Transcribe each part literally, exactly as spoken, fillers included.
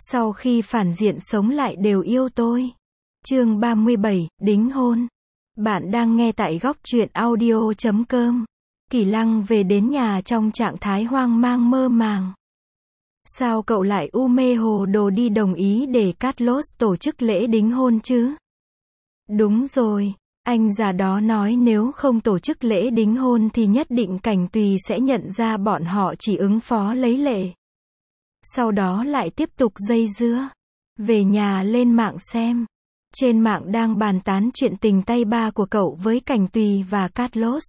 Sau khi phản diện sống lại đều yêu tôi. Chương ba mươi bảy, đính hôn. Bạn đang nghe tại góc truyện audio chấm com. Kỳ Lăng về đến nhà trong trạng thái hoang mang mơ màng. Sao cậu lại u mê hồ đồ đi đồng ý để Carlos tổ chức lễ đính hôn chứ? Đúng rồi, anh già đó nói nếu không tổ chức lễ đính hôn thì nhất định Cảnh Tùy sẽ nhận ra bọn họ chỉ ứng phó lấy lệ. Sau đó lại tiếp tục dây dưa. Về nhà lên mạng xem. Trên mạng đang bàn tán chuyện tình tay ba của cậu với Cảnh Tùy và Carlos.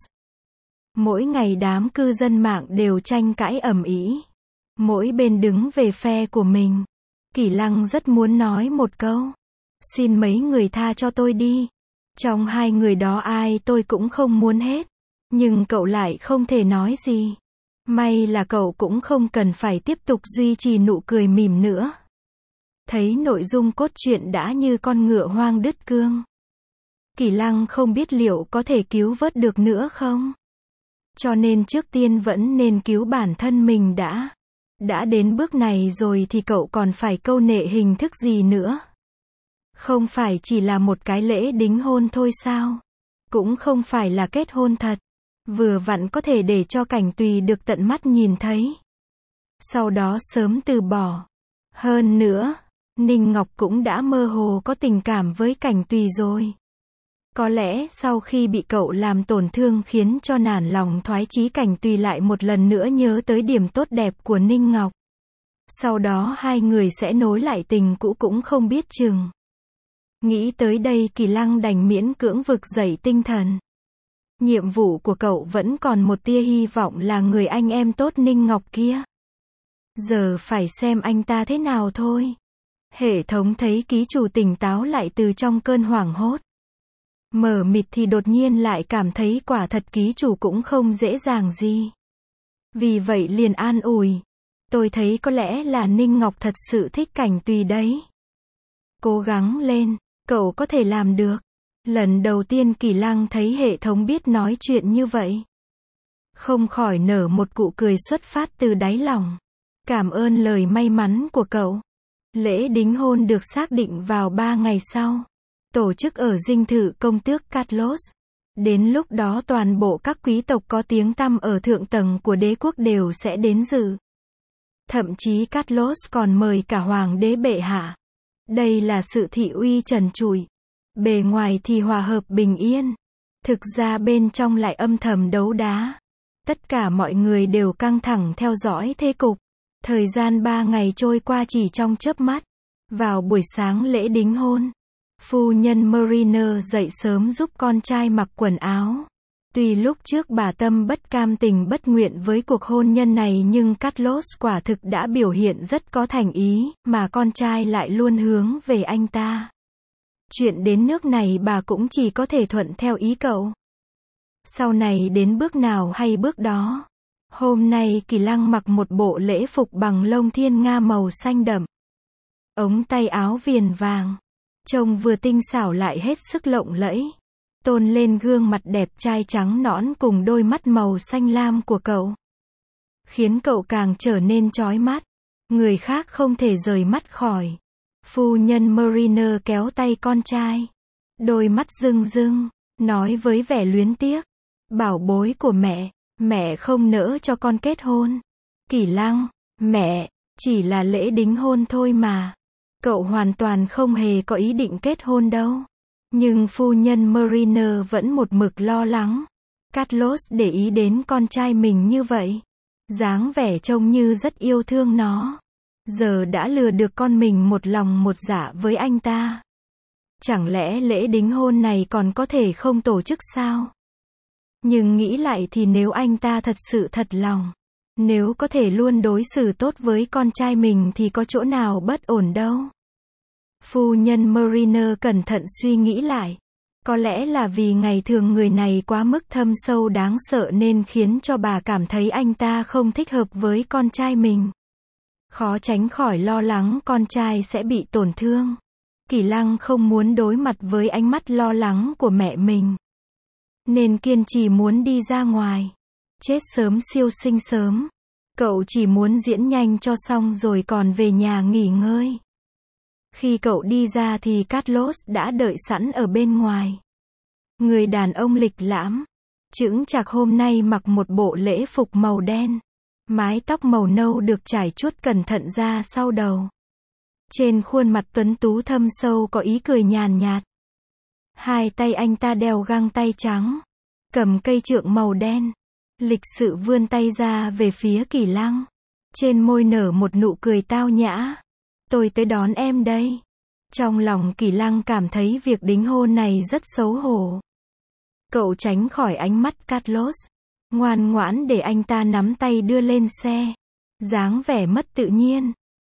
Mỗi ngày đám cư dân mạng đều tranh cãi ầm ĩ. Mỗi bên đứng về phe của mình. Kỳ Lăng rất muốn nói một câu. Xin mấy người tha cho tôi đi. Trong hai người đó ai tôi cũng không muốn hết. Nhưng cậu lại không thể nói gì. May là cậu cũng không cần phải tiếp tục duy trì nụ cười mỉm nữa. Thấy nội dung cốt truyện đã như con ngựa hoang đứt cương. Kỳ Lăng không biết liệu có thể cứu vớt được nữa không? Cho nên trước tiên vẫn nên cứu bản thân mình đã. Đã đến bước này rồi thì cậu còn phải câu nệ hình thức gì nữa? Không phải chỉ là một cái lễ đính hôn thôi sao? Cũng không phải là kết hôn thật. Vừa vặn có thể để cho Cảnh Tùy được tận mắt nhìn thấy. Sau đó sớm từ bỏ. Hơn nữa, Ninh Ngọc cũng đã mơ hồ có tình cảm với Cảnh Tùy rồi. Có lẽ sau khi bị cậu làm tổn thương khiến cho nản lòng thoái chí, Cảnh Tùy lại một lần nữa nhớ tới điểm tốt đẹp của Ninh Ngọc. Sau đó hai người sẽ nối lại tình cũ cũng không biết chừng. Nghĩ tới đây Kỳ Lăng đành miễn cưỡng vực dậy tinh thần. Nhiệm vụ của cậu vẫn còn một tia hy vọng là người anh em tốt Ninh Ngọc kia. Giờ phải xem anh ta thế nào thôi. Hệ thống thấy ký chủ tỉnh táo lại từ trong cơn hoảng hốt. Mờ mịt thì đột nhiên lại cảm thấy quả thật ký chủ cũng không dễ dàng gì. Vì vậy liền an ủi. Tôi thấy có lẽ là Ninh Ngọc thật sự thích Cảnh Tùy đấy. Cố gắng lên, cậu có thể làm được. Lần đầu tiên Kỳ Lăng thấy hệ thống biết nói chuyện như vậy. Không khỏi nở một nụ cười xuất phát từ đáy lòng. Cảm ơn lời may mắn của cậu. Lễ đính hôn được xác định vào ba ngày sau. Tổ chức ở dinh thự công tước Carlos. Đến lúc đó toàn bộ các quý tộc có tiếng tăm ở thượng tầng của đế quốc đều sẽ đến dự. Thậm chí Carlos còn mời cả hoàng đế bệ hạ. Đây là sự thị uy trần trụi. Bề ngoài thì hòa hợp bình yên. Thực ra bên trong lại âm thầm đấu đá. Tất cả mọi người đều căng thẳng theo dõi thế cục. Thời gian ba ngày trôi qua chỉ trong chớp mắt. Vào buổi sáng lễ đính hôn, phu nhân Mariner dậy sớm giúp con trai mặc quần áo. Tuy lúc trước bà tâm bất cam tình bất nguyện với cuộc hôn nhân này nhưng Carlos quả thực đã biểu hiện rất có thành ý, mà con trai lại luôn hướng về anh ta. Chuyện đến nước này bà cũng chỉ có thể thuận theo ý cậu. Sau này đến bước nào hay bước đó. Hôm nay Kỳ Lăng mặc một bộ lễ phục bằng lông thiên nga màu xanh đậm. Ống tay áo viền vàng. Trông vừa tinh xảo lại hết sức lộng lẫy. Tôn lên gương mặt đẹp trai trắng nõn cùng đôi mắt màu xanh lam của cậu. Khiến cậu càng trở nên chói mắt. Người khác không thể rời mắt khỏi. Phu nhân Mariner kéo tay con trai. Đôi mắt rưng rưng, nói với vẻ luyến tiếc. Bảo bối của mẹ, mẹ không nỡ cho con kết hôn. Kỳ Lăng, mẹ, chỉ là lễ đính hôn thôi mà. Cậu hoàn toàn không hề có ý định kết hôn đâu. Nhưng phu nhân Mariner vẫn một mực lo lắng. Carlos để ý đến con trai mình như vậy. Dáng vẻ trông như rất yêu thương nó. Giờ đã lừa được con mình một lòng một dạ với anh ta. Chẳng lẽ lễ đính hôn này còn có thể không tổ chức sao? Nhưng nghĩ lại thì nếu anh ta thật sự thật lòng, nếu có thể luôn đối xử tốt với con trai mình thì có chỗ nào bất ổn đâu. Phu nhân Mariner cẩn thận suy nghĩ lại. Có lẽ là vì ngày thường người này quá mức thâm sâu đáng sợ nên khiến cho bà cảm thấy anh ta không thích hợp với con trai mình. Khó tránh khỏi lo lắng con trai sẽ bị tổn thương. Kỳ Lăng không muốn đối mặt với ánh mắt lo lắng của mẹ mình. Nên kiên trì muốn đi ra ngoài. Chết sớm siêu sinh sớm. Cậu chỉ muốn diễn nhanh cho xong rồi còn về nhà nghỉ ngơi. Khi cậu đi ra thì Carlos đã đợi sẵn ở bên ngoài. Người đàn ông lịch lãm, chững chạc hôm nay mặc một bộ lễ phục màu đen. Mái tóc màu nâu được trải chuốt cẩn thận ra sau đầu. Trên khuôn mặt tuấn tú thâm sâu có ý cười nhàn nhạt. Hai tay anh ta đeo găng tay trắng, cầm cây trượng màu đen. Lịch sự vươn tay ra về phía Kỳ Lăng. Trên môi nở một nụ cười tao nhã. Tôi tới đón em đây. Trong lòng Kỳ Lăng cảm thấy việc đính hôn này rất xấu hổ. Cậu tránh khỏi ánh mắt Carlos, ngoan ngoãn để anh ta nắm tay đưa lên xe. Dáng vẻ mất tự nhiên.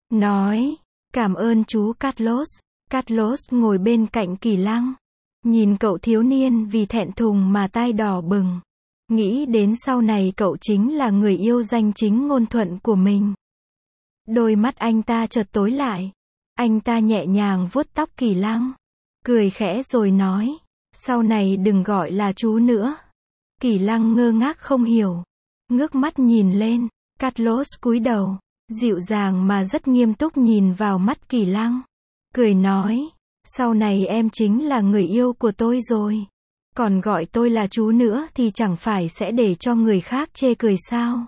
Nói, cảm ơn chú Carlos. Carlos ngồi bên cạnh Kỳ Lăng. Nhìn cậu thiếu niên vì thẹn thùng mà tai đỏ bừng. Nghĩ đến sau này cậu chính là người yêu danh chính ngôn thuận của mình. Đôi mắt anh ta chợt tối lại. Anh ta nhẹ nhàng vuốt tóc Kỳ Lăng. Cười khẽ rồi nói, sau này đừng gọi là chú nữa. Kỳ Lăng ngơ ngác không hiểu. Ngước mắt nhìn lên. Carlos cúi đầu, dịu dàng mà rất nghiêm túc nhìn vào mắt Kỳ Lăng. Cười nói, sau này em chính là người yêu của tôi rồi. Còn gọi tôi là chú nữa thì chẳng phải sẽ để cho người khác chê cười sao?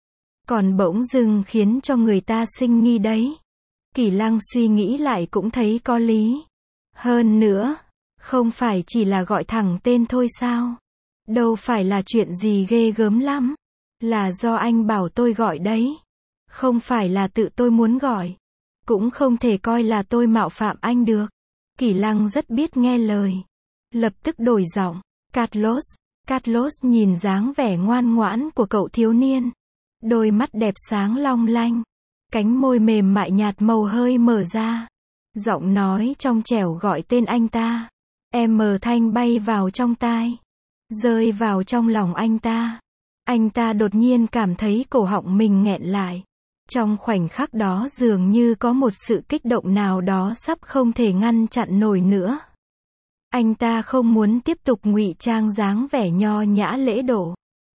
Còn bỗng dưng khiến cho người ta sinh nghi đấy. Kỳ Lăng suy nghĩ lại cũng thấy có lý. Hơn nữa, không phải chỉ là gọi thẳng tên thôi sao? Đâu phải là chuyện gì ghê gớm lắm. Là do anh bảo tôi gọi đấy. Không phải là tự tôi muốn gọi. Cũng không thể coi là tôi mạo phạm anh được. Kỳ Lăng rất biết nghe lời. Lập tức đổi giọng. Carlos. Carlos nhìn dáng vẻ ngoan ngoãn của cậu thiếu niên. Đôi mắt đẹp sáng long lanh. Cánh môi mềm mại nhạt màu hơi mở ra. Giọng nói trong trẻo gọi tên anh ta. Em mờ thanh bay vào trong tai. Rơi vào trong lòng anh ta. Anh ta đột nhiên cảm thấy cổ họng mình nghẹn lại. Trong khoảnh khắc đó dường như có một sự kích động nào đó sắp không thể ngăn chặn nổi nữa. Anh ta không muốn tiếp tục ngụy trang dáng vẻ nho nhã lễ độ,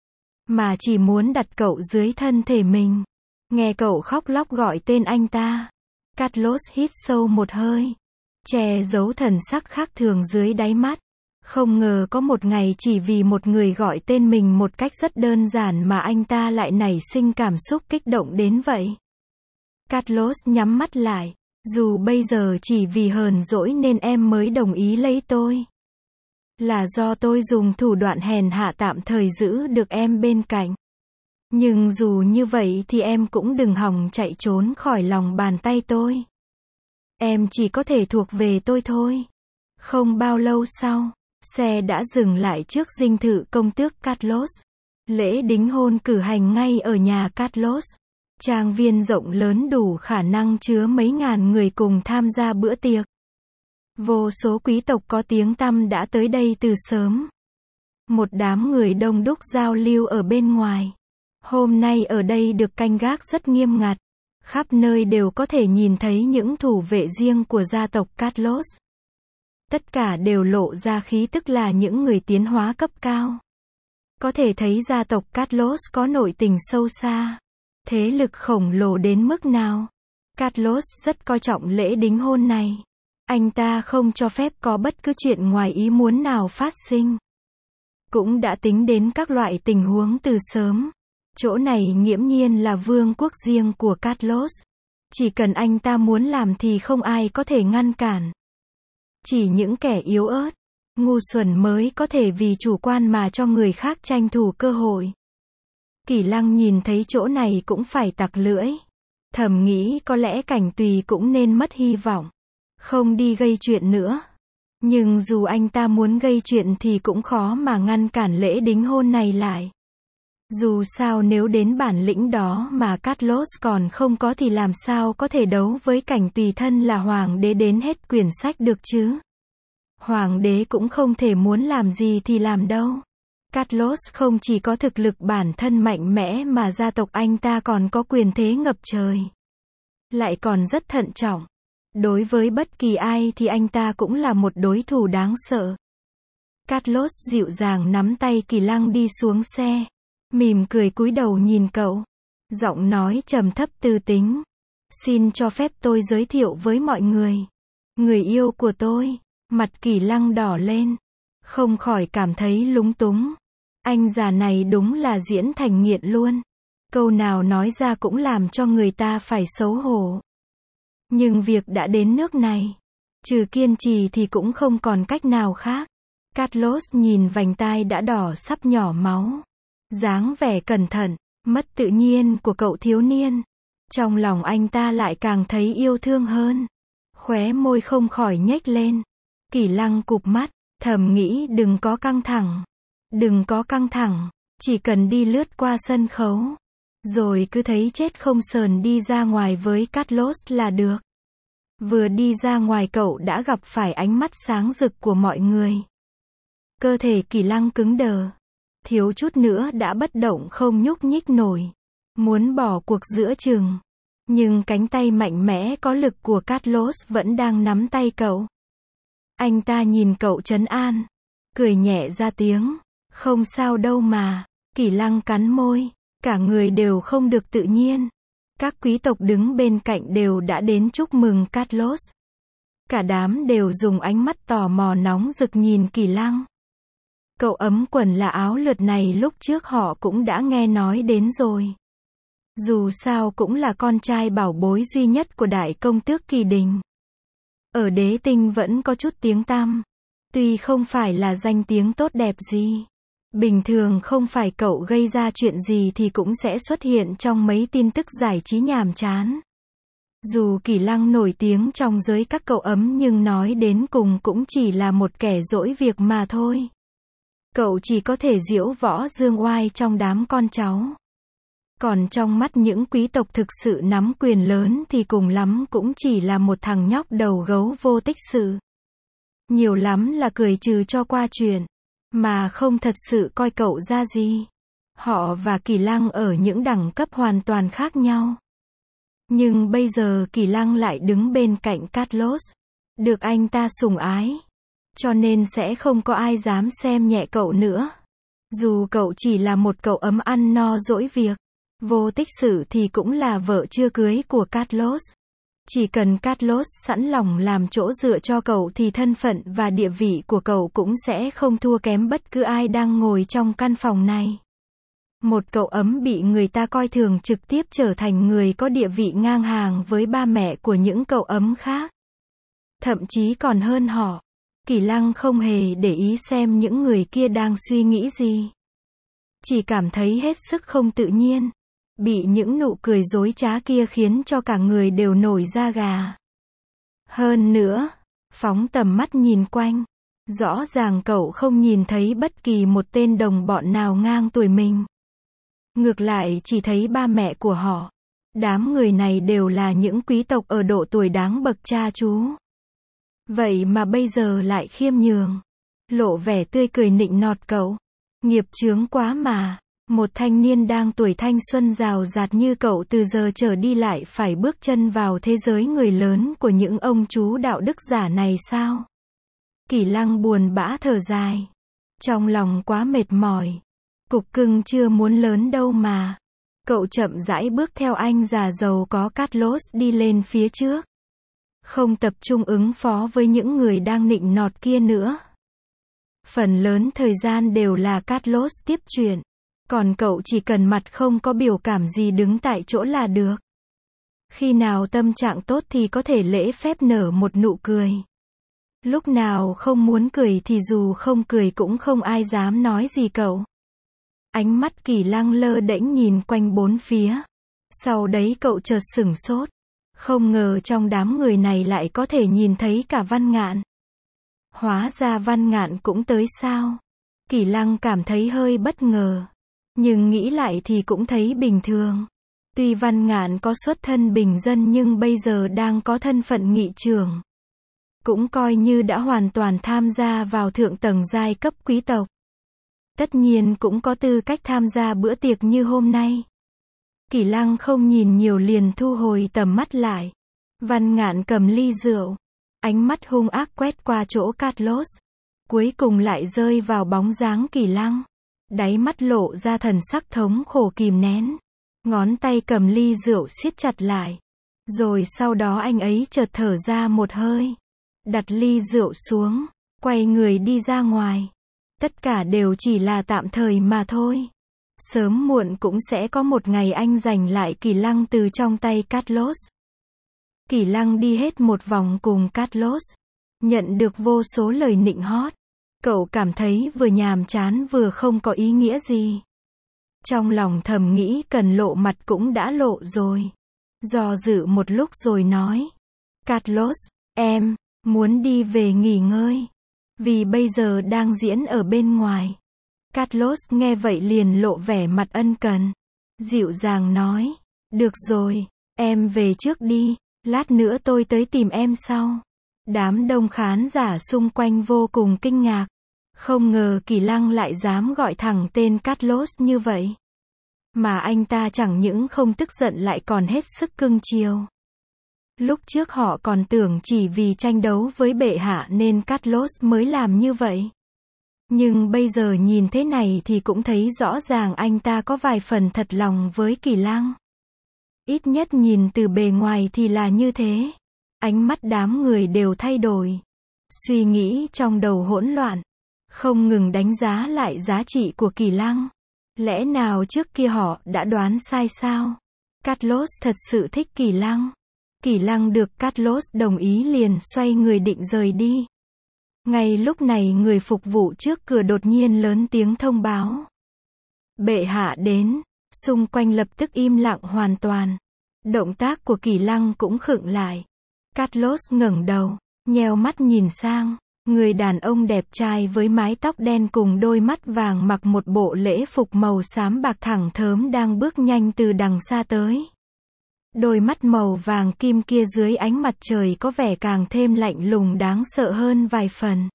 mà chỉ muốn đặt cậu dưới thân thể mình. Nghe cậu khóc lóc gọi tên anh ta. Carlos hít sâu một hơi, che giấu thần sắc khác thường dưới đáy mắt. Không ngờ có một ngày chỉ vì một người gọi tên mình một cách rất đơn giản mà anh ta lại nảy sinh cảm xúc kích động đến vậy. Carlos nhắm mắt lại. Dù bây giờ chỉ vì hờn dỗi nên em mới đồng ý lấy tôi. Là do tôi dùng thủ đoạn hèn hạ tạm thời giữ được em bên cạnh. Nhưng dù như vậy thì em cũng đừng hòng chạy trốn khỏi lòng bàn tay tôi. Em chỉ có thể thuộc về tôi thôi. Không bao lâu sau, xe đã dừng lại trước dinh thự công tước Carlos. Lễ đính hôn cử hành ngay ở nhà Carlos. Trang viên rộng lớn đủ khả năng chứa mấy ngàn người cùng tham gia bữa tiệc. Vô số quý tộc có tiếng tăm đã tới đây từ sớm. Một đám người đông đúc giao lưu ở bên ngoài. Hôm nay ở đây được canh gác rất nghiêm ngặt. Khắp nơi đều có thể nhìn thấy những thủ vệ riêng của gia tộc Carlos. Tất cả đều lộ ra khí tức là những người tiến hóa cấp cao. Có thể thấy gia tộc Carlos có nội tình sâu xa. Thế lực khổng lồ đến mức nào. Carlos rất coi trọng lễ đính hôn này. Anh ta không cho phép có bất cứ chuyện ngoài ý muốn nào phát sinh. Cũng đã tính đến các loại tình huống từ sớm. Chỗ này nghiễm nhiên là vương quốc riêng của Carlos. Chỉ cần anh ta muốn làm thì không ai có thể ngăn cản. Chỉ những kẻ yếu ớt, ngu xuẩn mới có thể vì chủ quan mà cho người khác tranh thủ cơ hội. Kỳ Lăng nhìn thấy chỗ này cũng phải tặc lưỡi. Thầm nghĩ có lẽ Cảnh Tùy cũng nên mất hy vọng. Không đi gây chuyện nữa. Nhưng dù anh ta muốn gây chuyện thì cũng khó mà ngăn cản lễ đính hôn này lại. Dù sao nếu đến bản lĩnh đó mà Carlos còn không có thì làm sao có thể đấu với Cảnh Tùy thân là hoàng đế đến hết quyển sách được chứ. Hoàng đế cũng không thể muốn làm gì thì làm đâu. Carlos không chỉ có thực lực bản thân mạnh mẽ mà gia tộc anh ta còn có quyền thế ngập trời. Lại còn rất thận trọng. Đối với bất kỳ ai thì anh ta cũng là một đối thủ đáng sợ. Carlos dịu dàng nắm tay Kỳ Lăng đi xuống xe. Mỉm cười cúi đầu nhìn cậu. Giọng nói trầm thấp tư tính. Xin cho phép tôi giới thiệu với mọi người. Người yêu của tôi. Mặt Kỳ Lăng đỏ lên. Không khỏi cảm thấy lúng túng. Anh già này đúng là diễn thành nghiện luôn. Câu nào nói ra cũng làm cho người ta phải xấu hổ. Nhưng việc đã đến nước này, trừ kiên trì thì cũng không còn cách nào khác. Carlos nhìn vành tai đã đỏ sắp nhỏ máu. Dáng vẻ cẩn thận, mất tự nhiên của cậu thiếu niên. Trong lòng anh ta lại càng thấy yêu thương hơn. Khóe môi không khỏi nhếch lên. Kỳ Lăng cụp mắt, thầm nghĩ đừng có căng thẳng. Đừng có căng thẳng, chỉ cần đi lướt qua sân khấu. Rồi cứ thấy chết không sờn đi ra ngoài với Carlos là được. Vừa đi ra ngoài cậu đã gặp phải ánh mắt sáng rực của mọi người. Cơ thể Kỳ Lăng cứng đờ. Thiếu chút nữa đã bất động không nhúc nhích nổi. Muốn bỏ cuộc giữa chừng. Nhưng cánh tay mạnh mẽ có lực của Carlos vẫn đang nắm tay cậu. Anh ta nhìn cậu trấn an. Cười nhẹ ra tiếng. Không sao đâu mà. Kỳ Lăng cắn môi. Cả người đều không được tự nhiên. Các quý tộc đứng bên cạnh đều đã đến chúc mừng Carlos. Cả đám đều dùng ánh mắt tò mò nóng rực nhìn Kỳ Lăng. Cậu ấm quần là áo lượt này lúc trước họ cũng đã nghe nói đến rồi. Dù sao cũng là con trai bảo bối duy nhất của đại công tước Kỳ Đình. Ở đế tinh vẫn có chút tiếng tăm. Tuy không phải là danh tiếng tốt đẹp gì. Bình thường không phải cậu gây ra chuyện gì thì cũng sẽ xuất hiện trong mấy tin tức giải trí nhàm chán. Dù Kỳ Lăng nổi tiếng trong giới các cậu ấm nhưng nói đến cùng cũng chỉ là một kẻ dỗi việc mà thôi. Cậu chỉ có thể diễu võ dương oai trong đám con cháu. Còn trong mắt những quý tộc thực sự nắm quyền lớn thì cùng lắm cũng chỉ là một thằng nhóc đầu gấu vô tích sự. Nhiều lắm là cười trừ cho qua chuyện. Mà không thật sự coi cậu ra gì. Họ và Kỳ Lăng ở những đẳng cấp hoàn toàn khác nhau. Nhưng bây giờ Kỳ Lăng lại đứng bên cạnh Carlos. Được anh ta sủng ái. Cho nên sẽ không có ai dám xem nhẹ cậu nữa. Dù cậu chỉ là một cậu ấm ăn no dỗi việc. Vô tích sự thì cũng là vợ chưa cưới của Carlos. Chỉ cần Carlos sẵn lòng làm chỗ dựa cho cậu thì thân phận và địa vị của cậu cũng sẽ không thua kém bất cứ ai đang ngồi trong căn phòng này. Một cậu ấm bị người ta coi thường trực tiếp trở thành người có địa vị ngang hàng với ba mẹ của những cậu ấm khác. Thậm chí còn hơn họ. Kỳ Lăng không hề để ý xem những người kia đang suy nghĩ gì. Chỉ cảm thấy hết sức không tự nhiên. Bị những nụ cười dối trá kia khiến cho cả người đều nổi da gà. Hơn nữa, phóng tầm mắt nhìn quanh. Rõ ràng cậu không nhìn thấy bất kỳ một tên đồng bọn nào ngang tuổi mình. Ngược lại chỉ thấy ba mẹ của họ. Đám người này đều là những quý tộc ở độ tuổi đáng bậc cha chú. Vậy mà bây giờ lại khiêm nhường. Lộ vẻ tươi cười nịnh nọt cậu. Nghiệp chướng quá mà. Một thanh niên đang tuổi thanh xuân rào rạt như cậu từ giờ trở đi lại phải bước chân vào thế giới người lớn của những ông chú đạo đức giả này sao? Kỳ Lăng buồn bã thở dài. Trong lòng quá mệt mỏi. Cục cưng chưa muốn lớn đâu mà. Cậu chậm rãi bước theo anh già giàu có Carlos đi lên phía trước. Không tập trung ứng phó với những người đang nịnh nọt kia nữa. Phần lớn thời gian đều là Carlos tiếp chuyện. Còn cậu chỉ cần mặt không có biểu cảm gì đứng tại chỗ là được. Khi nào tâm trạng tốt thì có thể lễ phép nở một nụ cười. Lúc nào không muốn cười thì dù không cười cũng không ai dám nói gì cậu. Ánh mắt Kỳ Lăng lơ đễnh nhìn quanh bốn phía. Sau đấy cậu chợt sửng sốt. Không ngờ trong đám người này lại có thể nhìn thấy cả Văn Ngạn. Hóa ra Văn Ngạn cũng tới sao? Kỳ Lăng cảm thấy hơi bất ngờ. Nhưng nghĩ lại thì cũng thấy bình thường. Tuy Văn Ngạn có xuất thân bình dân nhưng bây giờ đang có thân phận nghị trưởng. Cũng coi như đã hoàn toàn tham gia vào thượng tầng giai cấp quý tộc. Tất nhiên cũng có tư cách tham gia bữa tiệc như hôm nay. Kỳ Lăng không nhìn nhiều liền thu hồi tầm mắt lại. Văn Ngạn cầm ly rượu. Ánh mắt hung ác quét qua chỗ Carlos. Cuối cùng lại rơi vào bóng dáng Kỳ Lăng. Đáy mắt lộ ra thần sắc thống khổ kìm nén. Ngón tay cầm ly rượu siết chặt lại. Rồi sau đó anh ấy chợt thở ra một hơi. Đặt ly rượu xuống. Quay người đi ra ngoài. Tất cả đều chỉ là tạm thời mà thôi. Sớm muộn cũng sẽ có một ngày anh giành lại Kỳ Lăng từ trong tay Carlos. Kỳ Lăng đi hết một vòng cùng Carlos. Nhận được vô số lời nịnh hót. Cậu cảm thấy vừa nhàm chán vừa không có ý nghĩa gì. Trong lòng thầm nghĩ cần lộ mặt cũng đã lộ rồi. Do dự một lúc rồi nói. Carlos, em muốn đi về nghỉ ngơi. Vì bây giờ đang diễn ở bên ngoài. Carlos nghe vậy liền lộ vẻ mặt ân cần. Dịu dàng nói. Được rồi, em về trước đi. Lát nữa tôi tới tìm em sau. Đám đông khán giả xung quanh vô cùng kinh ngạc. Không ngờ Kỳ Lăng lại dám gọi thẳng tên Carlos như vậy. Mà anh ta chẳng những không tức giận lại còn hết sức cưng chiều. Lúc trước họ còn tưởng chỉ vì tranh đấu với bệ hạ nên Carlos mới làm như vậy. Nhưng bây giờ nhìn thế này thì cũng thấy rõ ràng anh ta có vài phần thật lòng với Kỳ Lăng. Ít nhất nhìn từ bề ngoài thì là như thế. Ánh mắt đám người đều thay đổi. Suy nghĩ trong đầu hỗn loạn. Không ngừng đánh giá lại giá trị của Kỳ Lăng. Lẽ nào trước kia họ đã đoán sai sao? Carlos thật sự thích Kỳ Lăng. Kỳ Lăng được Carlos đồng ý liền xoay người định rời đi. Ngay lúc này người phục vụ trước cửa đột nhiên lớn tiếng thông báo. Bệ hạ đến, xung quanh lập tức im lặng hoàn toàn. Động tác của Kỳ Lăng cũng khựng lại. Carlos ngẩng đầu, nheo mắt nhìn sang. Người đàn ông đẹp trai với mái tóc đen cùng đôi mắt vàng mặc một bộ lễ phục màu xám bạc thẳng thớm đang bước nhanh từ đằng xa tới. Đôi mắt màu vàng kim kia dưới ánh mặt trời có vẻ càng thêm lạnh lùng đáng sợ hơn vài phần.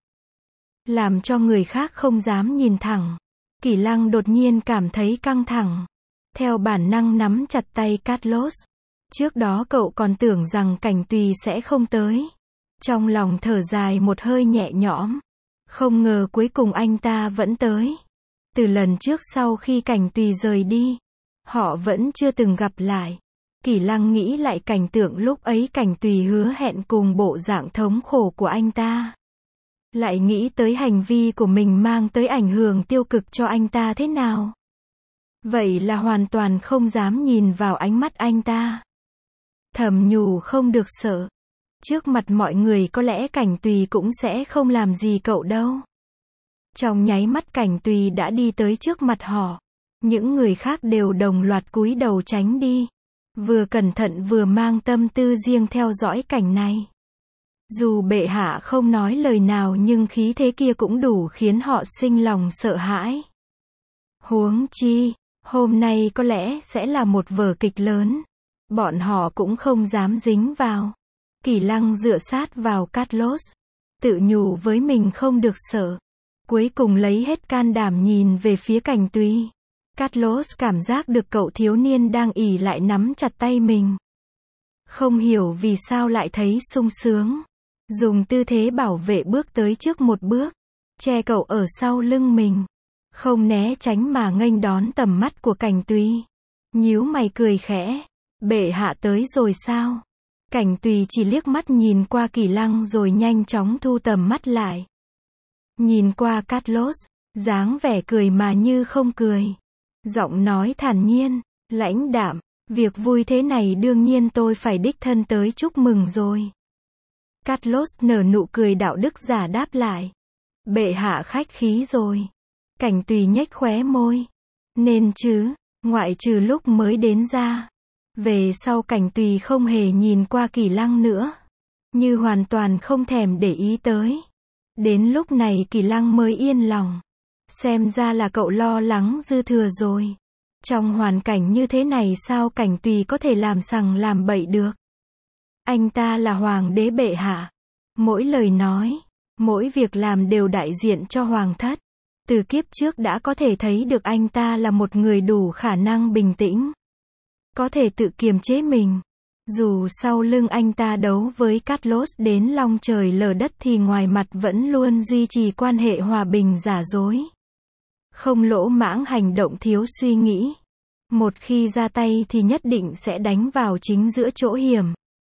Làm cho người khác không dám nhìn thẳng. Kỳ Lăng đột nhiên cảm thấy căng thẳng. Theo bản năng nắm chặt tay Carlos. Trước đó cậu còn tưởng rằng Cảnh Tùy sẽ không tới. Trong lòng thở dài một hơi nhẹ nhõm. Không ngờ cuối cùng anh ta vẫn tới. Từ lần trước sau khi Cảnh Tùy rời đi, họ vẫn chưa từng gặp lại. Kỳ Lăng nghĩ lại cảnh tượng lúc ấy Cảnh Tùy hứa hẹn cùng bộ dạng thống khổ của anh ta. Lại nghĩ tới hành vi của mình mang tới ảnh hưởng tiêu cực cho anh ta thế nào. Vậy là hoàn toàn không dám nhìn vào ánh mắt anh ta. Thầm nhủ không được sợ. Trước mặt mọi người có lẽ Cảnh Tùy cũng sẽ không làm gì cậu đâu. Trong nháy mắt Cảnh Tùy đã đi tới trước mặt họ. Những người khác đều đồng loạt cúi đầu tránh đi. Vừa cẩn thận vừa mang tâm tư riêng theo dõi cảnh này. Dù bệ hạ không nói lời nào nhưng khí thế kia cũng đủ khiến họ sinh lòng sợ hãi. Huống chi, hôm nay có lẽ sẽ là một vở kịch lớn. Bọn họ cũng không dám dính vào. Kỳ Lăng dựa sát vào Carlos. Tự nhủ với mình không được sợ. Cuối cùng lấy hết can đảm nhìn về phía Cảnh Tùy. Carlos cảm giác được cậu thiếu niên đang ỉ lại nắm chặt tay mình. Không hiểu vì sao lại thấy sung sướng. Dùng tư thế bảo vệ bước tới trước một bước. Che cậu ở sau lưng mình. Không né tránh mà nghênh đón tầm mắt của Cảnh Tùy. Nhíu mày cười khẽ. Bệ hạ tới rồi sao? Cảnh Tùy chỉ liếc mắt nhìn qua Kỳ Lăng rồi nhanh chóng thu tầm mắt lại. Nhìn qua Carlos, dáng vẻ cười mà như không cười. Giọng nói thản nhiên, lãnh đạm, việc vui thế này đương nhiên tôi phải đích thân tới chúc mừng rồi. Carlos nở nụ cười đạo đức giả đáp lại. Bệ hạ khách khí rồi. Cảnh Tùy nhếch khóe môi. Nên chứ, ngoại trừ lúc mới đến ra. Về sau Cảnh Tùy không hề nhìn qua Kỳ Lăng nữa. Như hoàn toàn không thèm để ý tới. Đến lúc này Kỳ Lăng mới yên lòng. Xem ra là cậu lo lắng dư thừa rồi. Trong hoàn cảnh như thế này sao Cảnh Tùy có thể làm sằng làm bậy được. Anh ta là hoàng đế bệ hạ. Mỗi lời nói, mỗi việc làm đều đại diện cho hoàng thất. Từ kiếp trước đã có thể thấy được anh ta là một người đủ khả năng bình tĩnh. Có thể tự kiềm chế mình. Dù sau lưng anh ta đấu với Carlos đến long trời lở đất thì ngoài mặt vẫn luôn duy trì quan hệ hòa bình giả dối. Không lỗ mãng hành động thiếu suy nghĩ. Một khi ra tay thì nhất định sẽ đánh vào chính giữa chỗ hiểm.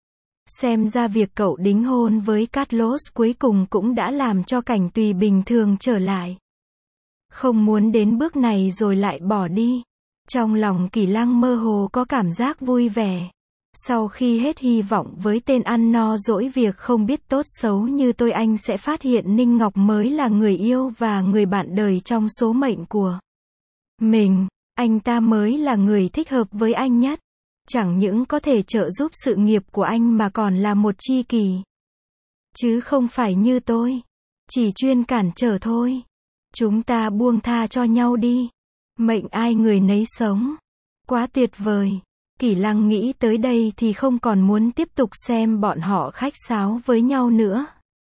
Xem ra việc cậu đính hôn với Carlos cuối cùng cũng đã làm cho Cảnh Tùy bình thường trở lại. Không muốn đến bước này rồi lại bỏ đi. Trong lòng Kỳ Lăng mơ hồ có cảm giác vui vẻ. Sau khi hết hy vọng với tên ăn no dỗi việc không biết tốt xấu như tôi, anh sẽ phát hiện Ninh Ngọc mới là người yêu và người bạn đời trong số mệnh của mình. Anh ta mới là người thích hợp với anh nhất. Chẳng những có thể trợ giúp sự nghiệp của anh mà còn là một tri kỷ. Chứ không phải như tôi. Chỉ chuyên cản trở thôi. Chúng ta buông tha cho nhau đi. Mệnh ai người nấy sống. Quá tuyệt vời. Kỳ Lăng nghĩ tới đây thì không còn muốn tiếp tục xem bọn họ khách sáo với nhau nữa.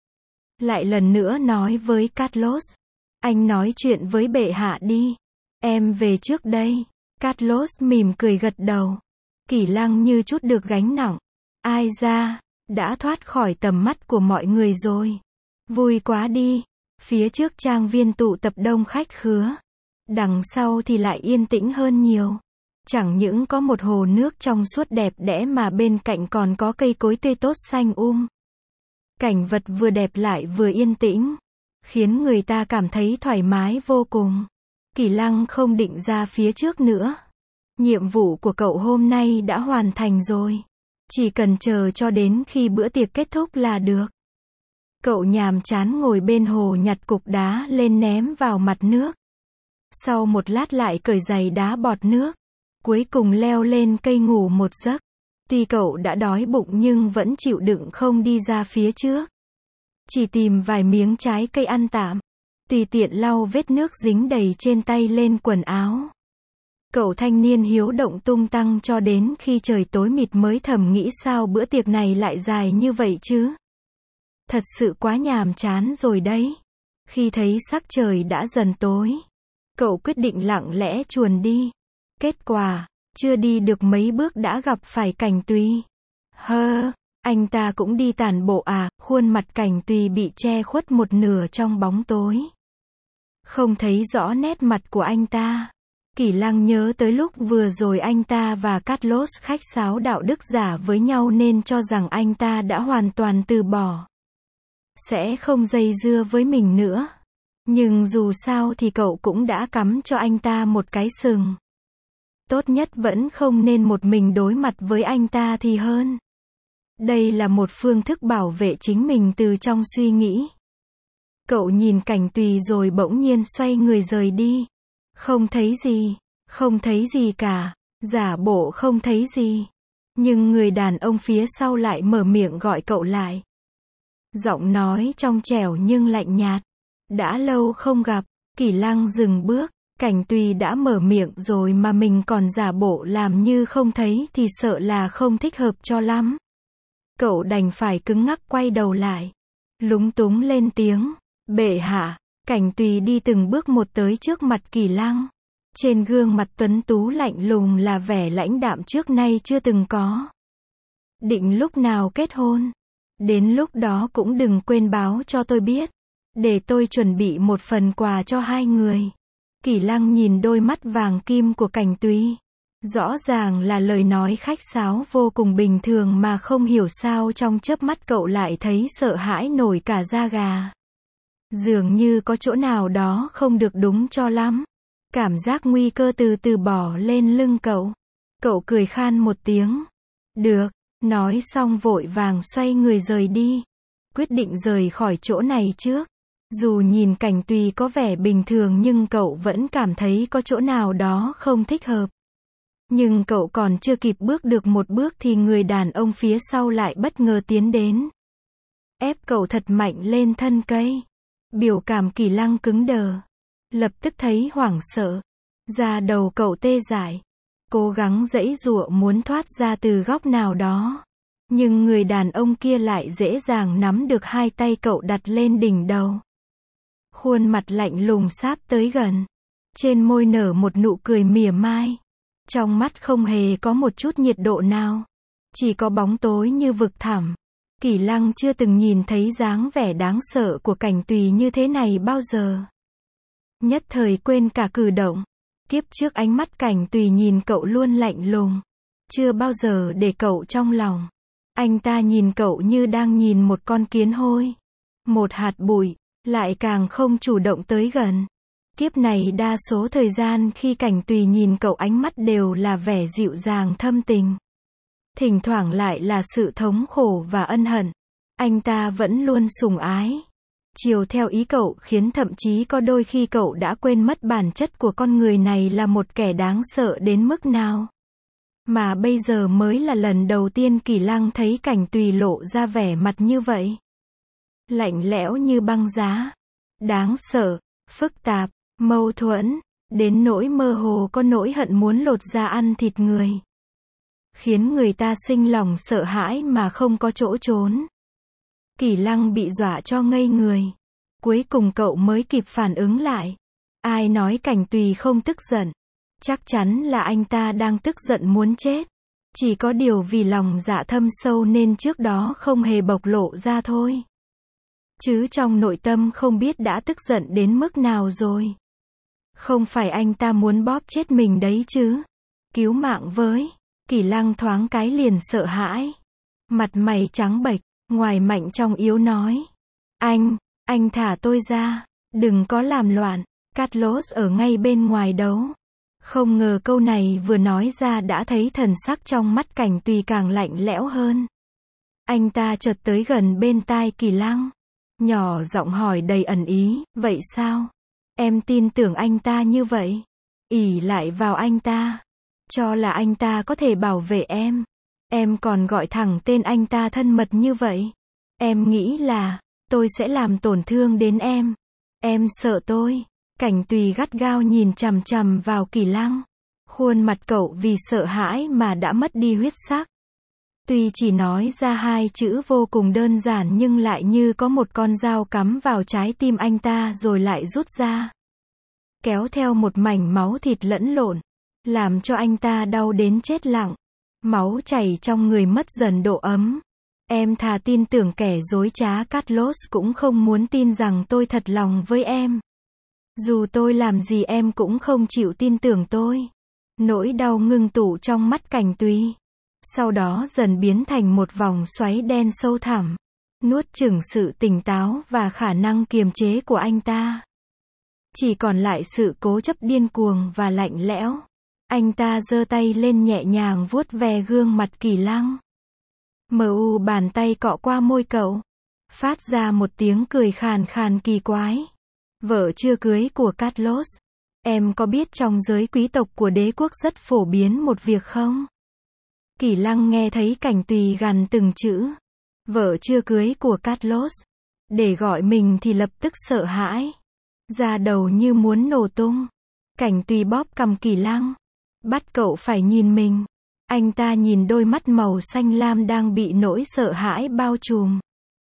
Lại lần nữa nói với Carlos. Anh nói chuyện với bệ hạ đi. Em về trước đây. Carlos mỉm cười gật đầu. Kỳ Lăng như chút được gánh nặng. Ai da, đã thoát khỏi tầm mắt của mọi người rồi. Vui quá đi. Phía trước trang viên tụ tập đông khách khứa. Đằng sau thì lại yên tĩnh hơn nhiều. Chẳng những có một hồ nước trong suốt đẹp đẽ mà bên cạnh còn có cây cối tươi tốt xanh um. Cảnh vật vừa đẹp lại vừa yên tĩnh, khiến người ta cảm thấy thoải mái vô cùng. Kỳ Lăng không định ra phía trước nữa. Nhiệm vụ của cậu hôm nay đã hoàn thành rồi. Chỉ cần chờ cho đến khi bữa tiệc kết thúc là được. Cậu nhàm chán ngồi bên hồ nhặt cục đá lên ném vào mặt nước. Sau một lát lại cởi giày đá bọt nước. Cuối cùng leo lên cây ngủ một giấc. Tuy cậu đã đói bụng nhưng vẫn chịu đựng không đi ra phía trước. Chỉ tìm vài miếng trái cây ăn tạm. Tùy tiện lau vết nước dính đầy trên tay lên quần áo. Cậu thanh niên hiếu động tung tăng cho đến khi trời tối mịt mới thầm nghĩ sao bữa tiệc này lại dài như vậy chứ. Thật sự quá nhàm chán rồi đấy. Khi thấy sắc trời đã dần tối, cậu quyết định lặng lẽ chuồn đi. Kết quả, chưa đi được mấy bước đã gặp phải Cảnh Tùy. Hơ, anh ta cũng đi tản bộ à? Khuôn mặt Cảnh Tùy bị che khuất một nửa trong bóng tối. Không thấy rõ nét mặt của anh ta. Kỳ Lăng nhớ tới lúc vừa rồi anh ta và Carlos khách sáo đạo đức giả với nhau nên cho rằng anh ta đã hoàn toàn từ bỏ. Sẽ không dây dưa với mình nữa. Nhưng dù sao thì cậu cũng đã cắm cho anh ta một cái sừng. Tốt nhất vẫn không nên một mình đối mặt với anh ta thì hơn. Đây là một phương thức bảo vệ chính mình từ trong suy nghĩ. Cậu nhìn Cảnh Tùy rồi bỗng nhiên xoay người rời đi. Không thấy gì, không thấy gì cả, giả bộ không thấy gì. Nhưng người đàn ông phía sau lại mở miệng gọi cậu lại. Giọng nói trong trẻo nhưng lạnh nhạt. Đã lâu không gặp. Kỳ Lăng dừng bước. Cảnh Tùy đã mở miệng rồi mà mình còn giả bộ làm như không thấy thì sợ là không thích hợp cho lắm. Cậu đành phải cứng ngắc quay đầu lại. Lúng túng lên tiếng. Bệ hạ. Cảnh Tùy đi từng bước một tới trước mặt Kỳ Lăng. Trên gương mặt tuấn tú lạnh lùng là vẻ lãnh đạm trước nay chưa từng có. Định lúc nào kết hôn? Đến lúc đó cũng đừng quên báo cho tôi biết. Để tôi chuẩn bị một phần quà cho hai người. Kỳ Lăng nhìn đôi mắt vàng kim của Cảnh Tùy. Rõ ràng là lời nói khách sáo vô cùng bình thường mà không hiểu sao trong chớp mắt cậu lại thấy sợ hãi nổi cả da gà. Dường như có chỗ nào đó không được đúng cho lắm. Cảm giác nguy cơ từ từ bò lên lưng cậu. Cậu cười khan một tiếng. Được, nói xong vội vàng xoay người rời đi. Quyết định rời khỏi chỗ này trước. Dù nhìn Cảnh Tùy có vẻ bình thường nhưng cậu vẫn cảm thấy có chỗ nào đó không thích hợp. Nhưng cậu còn chưa kịp bước được một bước thì người đàn ông phía sau lại bất ngờ tiến đến. Ép cậu thật mạnh lên thân cây. Biểu cảm Kỳ Lăng cứng đờ. Lập tức thấy hoảng sợ. Da đầu cậu tê dại. Cố gắng giãy giụa muốn thoát ra từ góc nào đó. Nhưng người đàn ông kia lại dễ dàng nắm được hai tay cậu đặt lên đỉnh đầu. Khuôn mặt lạnh lùng sáp tới gần. Trên môi nở một nụ cười mỉa mai. Trong mắt không hề có một chút nhiệt độ nào. Chỉ có bóng tối như vực thẳm. Kỳ Lăng chưa từng nhìn thấy dáng vẻ đáng sợ của Cảnh Tùy như thế này bao giờ. Nhất thời quên cả cử động. Kiếp trước ánh mắt Cảnh Tùy nhìn cậu luôn lạnh lùng, chưa bao giờ để cậu trong lòng. Anh ta nhìn cậu như đang nhìn một con kiến hôi, một hạt bụi, lại càng không chủ động tới gần. Kiếp này đa số thời gian khi Cảnh Tùy nhìn cậu ánh mắt đều là vẻ dịu dàng thâm tình. Thỉnh thoảng lại là sự thống khổ và ân hận. Anh ta vẫn luôn sủng ái, chiều theo ý cậu, khiến thậm chí có đôi khi cậu đã quên mất bản chất của con người này là một kẻ đáng sợ đến mức nào. Mà bây giờ mới là lần đầu tiên Kỳ Lăng thấy Cảnh Tùy lộ ra vẻ mặt như vậy. Lạnh lẽo như băng giá, đáng sợ, phức tạp, mâu thuẫn, đến nỗi mơ hồ có nỗi hận muốn lột da ăn thịt người. Khiến người ta sinh lòng sợ hãi mà không có chỗ trốn. Kỳ Lăng bị dọa cho ngây người. Cuối cùng cậu mới kịp phản ứng lại. Ai nói Cảnh Tùy không tức giận? Chắc chắn là anh ta đang tức giận muốn chết. Chỉ có điều vì lòng dạ thâm sâu nên trước đó không hề bộc lộ ra thôi. Chứ trong nội tâm không biết đã tức giận đến mức nào rồi. Không phải anh ta muốn bóp chết mình đấy chứ. Cứu mạng với. Kỳ Lăng thoáng cái liền sợ hãi. Mặt mày trắng bệch, ngoài mạnh trong yếu nói. Anh, anh thả tôi ra. Đừng có làm loạn. Carlos ở ngay bên ngoài đấu. Không ngờ câu này vừa nói ra đã thấy thần sắc trong mắt Cảnh Tùy càng lạnh lẽo hơn. Anh ta chợt tới gần bên tai Kỳ Lăng, nhỏ giọng hỏi đầy ẩn ý, vậy sao? Em tin tưởng anh ta như vậy? Ỷ lại vào anh ta, cho là anh ta có thể bảo vệ em. Em còn gọi thẳng tên anh ta thân mật như vậy. Em nghĩ là, tôi sẽ làm tổn thương đến em. Em sợ tôi. Cảnh Tùy gắt gao nhìn chằm chằm vào Kỳ Lăng. Khuôn mặt cậu vì sợ hãi mà đã mất đi huyết sắc. Tuy chỉ nói ra hai chữ vô cùng đơn giản nhưng lại như có một con dao cắm vào trái tim anh ta rồi lại rút ra. Kéo theo một mảnh máu thịt lẫn lộn, làm cho anh ta đau đến chết lặng. Máu chảy trong người mất dần độ ấm. Em thà tin tưởng kẻ dối trá Carlos cũng không muốn tin rằng tôi thật lòng với em. Dù tôi làm gì em cũng không chịu tin tưởng tôi. Nỗi đau ngưng tụ trong mắt Cảnh Tùy. Sau đó dần biến thành một vòng xoáy đen sâu thẳm. Nuốt chửng sự tỉnh táo và khả năng kiềm chế của anh ta. Chỉ còn lại sự cố chấp điên cuồng và lạnh lẽo. Anh ta giơ tay lên nhẹ nhàng vuốt ve gương mặt Kỳ Lăng. Mờ u bàn tay cọ qua môi cậu. Phát ra một tiếng cười khàn khàn kỳ quái. Vợ chưa cưới của Carlos. Em có biết trong giới quý tộc của đế quốc rất phổ biến một việc không? Kỳ Lăng nghe thấy Cảnh Tùy gằn từng chữ. Vợ chưa cưới của Carlos. Để gọi mình thì lập tức sợ hãi. Da đầu như muốn nổ tung. Cảnh Tùy bóp cằm Kỳ Lăng. Bắt cậu phải nhìn mình. Anh ta nhìn đôi mắt màu xanh lam đang bị nỗi sợ hãi bao trùm.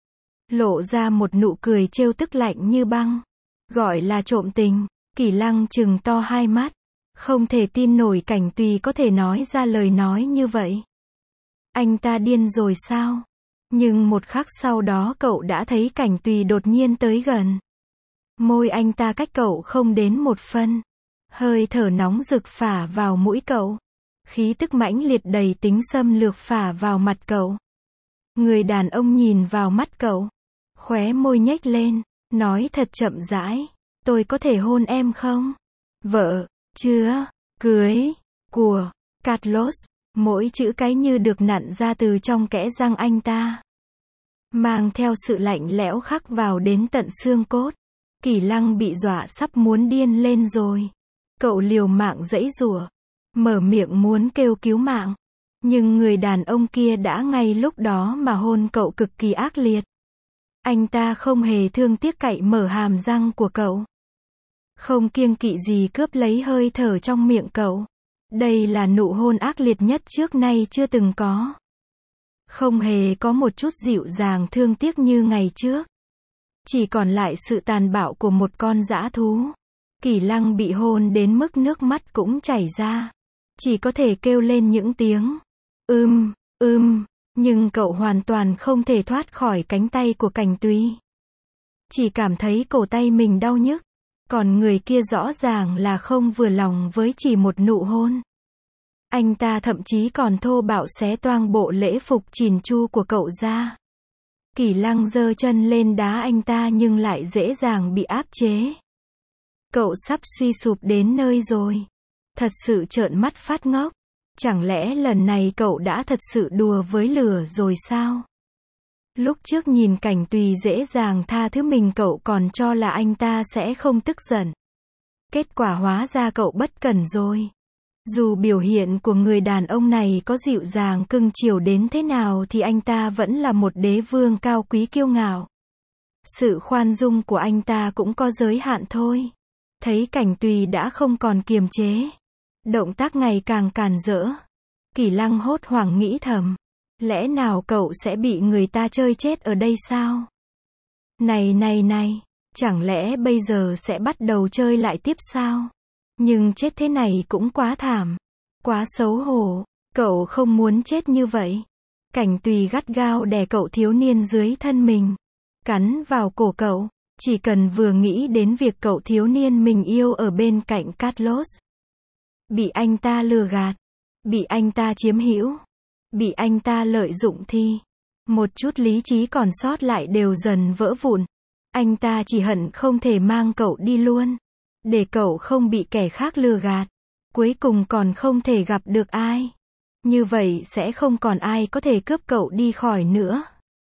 Lộ ra một nụ cười trêu tức lạnh như băng. Gọi là trộm tình. Kỳ Lăng trừng to hai mắt. Không thể tin nổi Cảnh Tùy có thể nói ra lời nói như vậy. Anh ta điên rồi sao? Nhưng một khắc sau đó cậu đã thấy Cảnh Tùy đột nhiên tới gần. Môi anh ta cách cậu không đến một phân. Hơi thở nóng rực phả vào mũi cậu. Khí tức mãnh liệt đầy tính xâm lược phả vào mặt cậu. Người đàn ông nhìn vào mắt cậu. Khóe môi nhếch lên. Nói thật chậm rãi. Tôi có thể hôn em không? Vợ, chưa, cưới, của, Carlos. Mỗi chữ cái như được nặn ra từ trong kẽ răng anh ta. Mang theo sự lạnh lẽo khắc vào đến tận xương cốt. Kỳ Lăng bị dọa sắp muốn điên lên rồi. Cậu liều mạng giãy giụa. Mở miệng muốn kêu cứu mạng. Nhưng người đàn ông kia đã ngay lúc đó mà hôn cậu cực kỳ ác liệt. Anh ta không hề thương tiếc cạy mở hàm răng của cậu. Không kiêng kỵ gì cướp lấy hơi thở trong miệng cậu. Đây là nụ hôn ác liệt nhất trước nay chưa từng có. Không hề có một chút dịu dàng thương tiếc như ngày trước. Chỉ còn lại sự tàn bạo của một con dã thú. Kỳ Lăng bị hôn đến mức nước mắt cũng chảy ra. Chỉ có thể kêu lên những tiếng ưm, ưm, nhưng cậu hoàn toàn không thể thoát khỏi cánh tay của Cảnh Tùy. Chỉ cảm thấy cổ tay mình đau nhức. Còn người kia rõ ràng là không vừa lòng với chỉ một nụ hôn. Anh ta thậm chí còn thô bạo xé toang bộ lễ phục chỉn chu của cậu ra. Kỳ Lăng giơ chân lên đá anh ta nhưng lại dễ dàng bị áp chế. Cậu sắp suy sụp đến nơi rồi. Thật sự trợn mắt phát ngốc. Chẳng lẽ lần này cậu đã thật sự đùa với lửa rồi sao? Lúc trước nhìn Cảnh Tùy dễ dàng tha thứ mình cậu còn cho là anh ta sẽ không tức giận. Kết quả hóa ra cậu bất cẩn rồi. Dù biểu hiện của người đàn ông này có dịu dàng cưng chiều đến thế nào thì anh ta vẫn là một đế vương cao quý kiêu ngạo. Sự khoan dung của anh ta cũng có giới hạn thôi. Thấy Cảnh Tùy đã không còn kiềm chế. Động tác ngày càng càn rỡ. Kỳ Lăng hốt hoảng nghĩ thầm. Lẽ nào cậu sẽ bị người ta chơi chết ở đây sao? Này này này, chẳng lẽ bây giờ sẽ bắt đầu chơi lại tiếp sao? Nhưng chết thế này cũng quá thảm. Quá xấu hổ. Cậu không muốn chết như vậy. Cảnh Tùy gắt gao đè cậu thiếu niên dưới thân mình. Cắn vào cổ cậu. Chỉ cần vừa nghĩ đến việc cậu thiếu niên mình yêu ở bên cạnh Carlos. Bị anh ta lừa gạt. Bị anh ta chiếm hữu. Bị anh ta lợi dụng thì một chút lý trí còn sót lại đều dần vỡ vụn. Anh ta chỉ hận không thể mang cậu đi luôn. Để cậu không bị kẻ khác lừa gạt. Cuối cùng còn không thể gặp được ai. Như vậy sẽ không còn ai có thể cướp cậu đi khỏi nữa.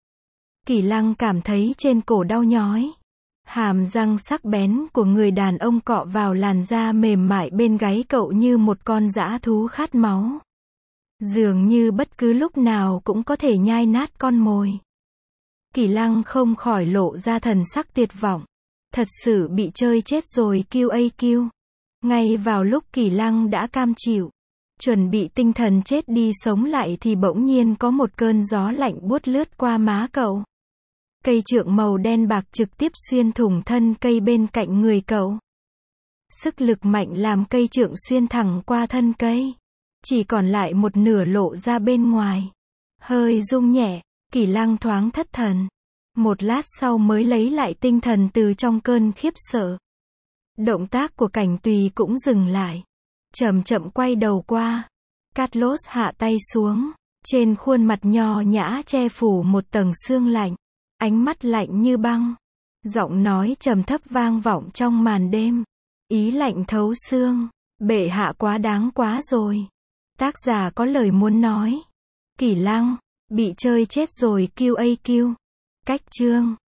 Kỳ Lăng cảm thấy trên cổ đau nhói. Hàm răng sắc bén của người đàn ông cọ vào làn da mềm mại bên gáy cậu như một con dã thú khát máu. Dường như bất cứ lúc nào cũng có thể nhai nát con mồi. Kỳ Lăng không khỏi lộ ra thần sắc tuyệt vọng. Thật sự bị chơi chết rồi kiu a kiu. Ngay vào lúc Kỳ Lăng đã cam chịu, chuẩn bị tinh thần chết đi sống lại thì bỗng nhiên có một cơn gió lạnh buốt lướt qua má cậu. Cây trượng màu đen bạc trực tiếp xuyên thủng thân cây bên cạnh người cậu. Sức lực mạnh làm cây trượng xuyên thẳng qua thân cây. Chỉ còn lại một nửa lộ ra bên ngoài. Hơi rung nhẹ, Kỳ Lăng thoáng thất thần. Một lát sau mới lấy lại tinh thần từ trong cơn khiếp sợ. Động tác của Cảnh Tùy cũng dừng lại. Chậm chậm quay đầu qua. Carlos hạ tay xuống. Trên khuôn mặt nho nhã che phủ một tầng sương lạnh. Ánh mắt lạnh như băng. Giọng nói trầm thấp vang vọng trong màn đêm. Ý lạnh thấu xương. Bệ hạ quá đáng quá rồi. Tác giả có lời muốn nói. Kỳ Lăng, bị chơi chết rồi kiu a kiu. Cách chương